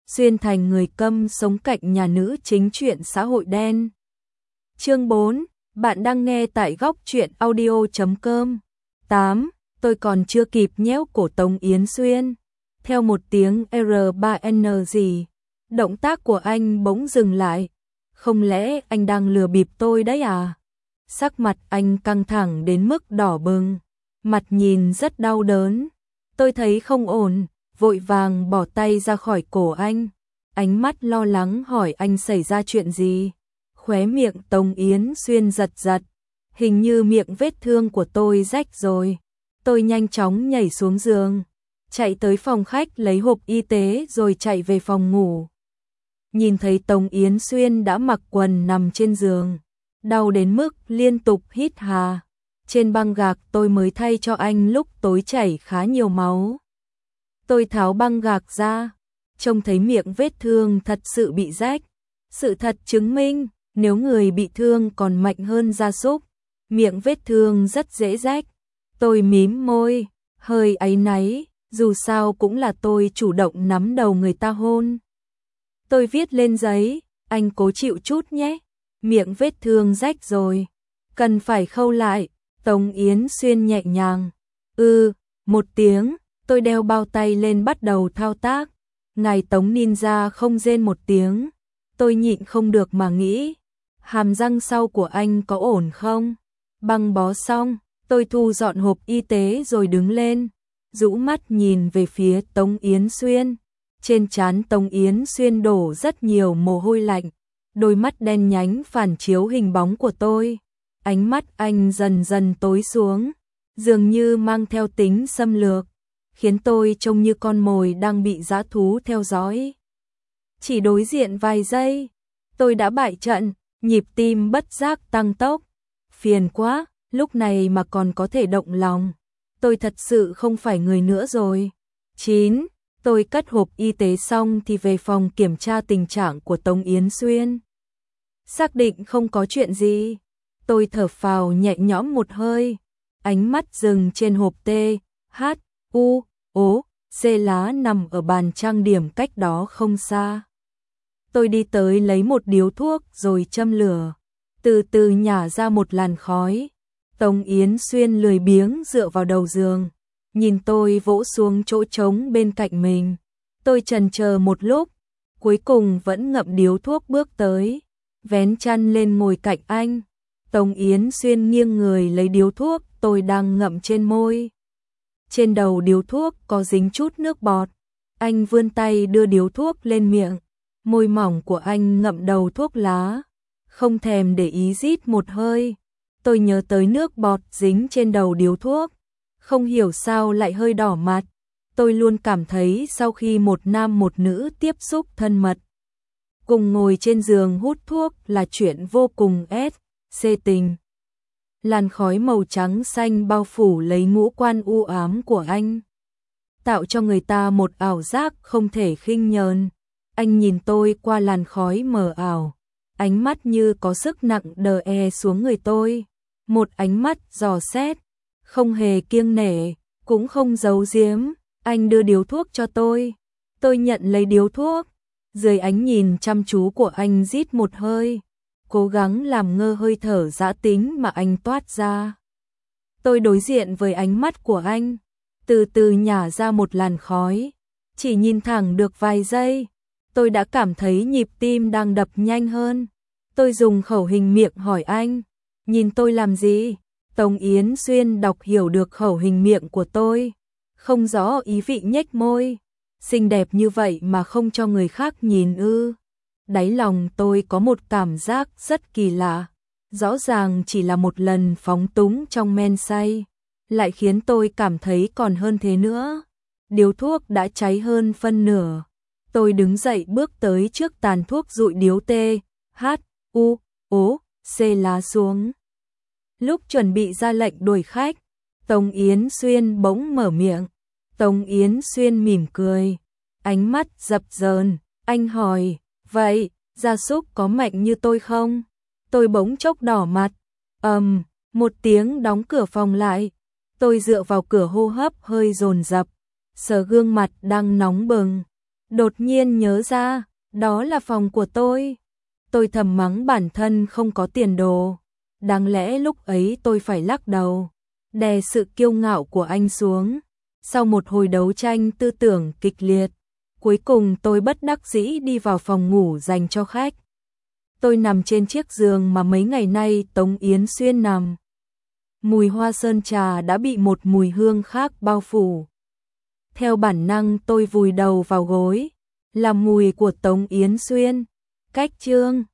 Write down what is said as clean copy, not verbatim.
xuyên thành người câm sống cạnh nhà nữ chính truyện xã hội đen. Chương 4, bạn đang nghe tại góc truyện audio.com. 8. Tôi còn chưa kịp nhéo cổ Tống Yến Xuyên. Theo một tiếng R3N gì, động tác của anh bỗng dừng lại. Không lẽ anh đang lừa bịp tôi đấy à? Sắc mặt anh căng thẳng đến mức đỏ bừng, mặt nhìn rất đau đớn. Tôi thấy không ổn, vội vàng bỏ tay ra khỏi cổ anh. Ánh mắt lo lắng hỏi anh xảy ra chuyện gì. Khóe miệng Tống Yến Xuyên giật giật, hình như miệng vết thương của tôi rách rồi. Tôi nhanh chóng nhảy xuống giường, chạy tới phòng khách lấy hộp y tế rồi chạy về phòng ngủ. Nhìn thấy Tống Yến Xuyên đã mặc quần nằm trên giường, đau đến mức liên tục hít hà. Trên băng gạc tôi mới thay cho anh lúc tối chảy khá nhiều máu. Tôi tháo băng gạc ra, trông thấy miệng vết thương thật sự bị rách. Sự thật chứng minh, nếu người bị thương còn mạnh hơn gia súc, miệng vết thương rất dễ rách. Tôi mím môi, hơi áy náy, dù sao cũng là tôi chủ động nắm đầu người ta hôn. Tôi viết lên giấy, anh cố chịu chút nhé, miệng vết thương rách rồi, cần phải khâu lại. Tống Yến Xuyên nhẹ nhàng, một tiếng, tôi đeo bao tay lên bắt đầu thao tác. Ngài Tống Ninja không rên một tiếng, tôi nhịn không được mà nghĩ, hàm răng sau của anh có ổn không? Băng bó xong, tôi thu dọn hộp y tế rồi đứng lên, rũ mắt nhìn về phía Tống Yến Xuyên. Trên trán Tống Yến Xuyên đổ rất nhiều mồ hôi lạnh, đôi mắt đen nhánh phản chiếu hình bóng của tôi. Ánh mắt anh dần dần tối xuống, dường như mang theo tính xâm lược, khiến tôi trông như con mồi đang bị dã thú theo dõi. Chỉ đối diện vài giây, tôi đã bại trận, nhịp tim bất giác tăng tốc. Phiền quá, lúc này mà còn có thể động lòng. Tôi thật sự không phải người nữa rồi. 9. Tôi cất hộp y tế xong thì về phòng kiểm tra tình trạng của Tống Yến Xuyên. Xác định không có chuyện gì. Tôi thở phào nhẹ nhõm một hơi. Ánh mắt dừng trên hộp T, H, U, O, C lá nằm ở bàn trang điểm cách đó không xa. Tôi đi tới lấy một điếu thuốc rồi châm lửa, từ từ nhả ra một làn khói. Tống Yến Xuyên lười biếng dựa vào đầu giường, nhìn tôi vỗ xuống chỗ trống bên cạnh mình. Tôi chần chờ một lúc, cuối cùng vẫn ngậm điếu thuốc bước tới, vén chăn lên ngồi cạnh anh. Tống Yến Xuyên nghiêng người lấy điếu thuốc tôi đang ngậm trên môi. Trên đầu điếu thuốc có dính chút nước bọt. Anh vươn tay đưa điếu thuốc lên miệng. Môi mỏng của anh ngậm đầu thuốc lá, không thèm để ý rít một hơi. Tôi nhớ tới nước bọt dính trên đầu điếu thuốc, không hiểu sao lại hơi đỏ mặt. Tôi luôn cảm thấy sau khi một nam một nữ tiếp xúc thân mật, cùng ngồi trên giường hút thuốc là chuyện vô cùng xê tình. Làn khói màu trắng xanh bao phủ lấy ngũ quan u ám của anh, tạo cho người ta một ảo giác không thể khinh nhờn. Anh nhìn tôi qua làn khói mờ ảo, ánh mắt như có sức nặng đè xuống người tôi. Một ánh mắt dò xét, không hề kiêng nể, cũng không giấu giếm. Anh đưa điếu thuốc cho tôi nhận lấy điếu thuốc. Dưới ánh nhìn chăm chú của anh rít một hơi, cố gắng làm ngơ hơi thở dã tính mà anh toát ra. Tôi đối diện với ánh mắt của anh, từ từ nhả ra một làn khói. Chỉ nhìn thẳng được vài giây, tôi đã cảm thấy nhịp tim đang đập nhanh hơn. Tôi dùng khẩu hình miệng hỏi anh, nhìn tôi làm gì? Tống Yến Xuyên đọc hiểu được khẩu hình miệng của tôi, không rõ ý vị nhếch môi. Xinh đẹp như vậy mà không cho người khác nhìn ư? Đáy lòng tôi có một cảm giác rất kỳ lạ. Rõ ràng chỉ là một lần phóng túng trong men say, lại khiến tôi cảm thấy còn hơn thế nữa. Điếu thuốc đã cháy hơn phân nửa. Tôi đứng dậy bước tới trước tàn thuốc dụi điếu T, H, U, O, C lá xuống. Lúc chuẩn bị ra lệnh đuổi khách, Tống Yến Xuyên bỗng mở miệng. Tống Yến Xuyên mỉm cười, ánh mắt dập dờn. Anh hỏi, vậy, gia súc có mạnh như tôi không? Tôi bỗng chốc đỏ mặt. Một tiếng đóng cửa phòng lại. Tôi dựa vào cửa hô hấp hơi dồn dập, sờ gương mặt đang nóng bừng. Đột nhiên nhớ ra, đó là phòng của tôi. Tôi thầm mắng bản thân không có tiền đồ. Đáng lẽ lúc ấy tôi phải lắc đầu, đè sự kiêu ngạo của anh xuống. Sau một hồi đấu tranh tư tưởng kịch liệt, cuối cùng tôi bất đắc dĩ đi vào phòng ngủ dành cho khách. Tôi nằm trên chiếc giường mà mấy ngày nay Tống Yến Xuyên nằm. Mùi hoa sơn trà đã bị một mùi hương khác bao phủ. Theo bản năng tôi vùi đầu vào gối, là mùi của Tống Yến Xuyên. Cách chương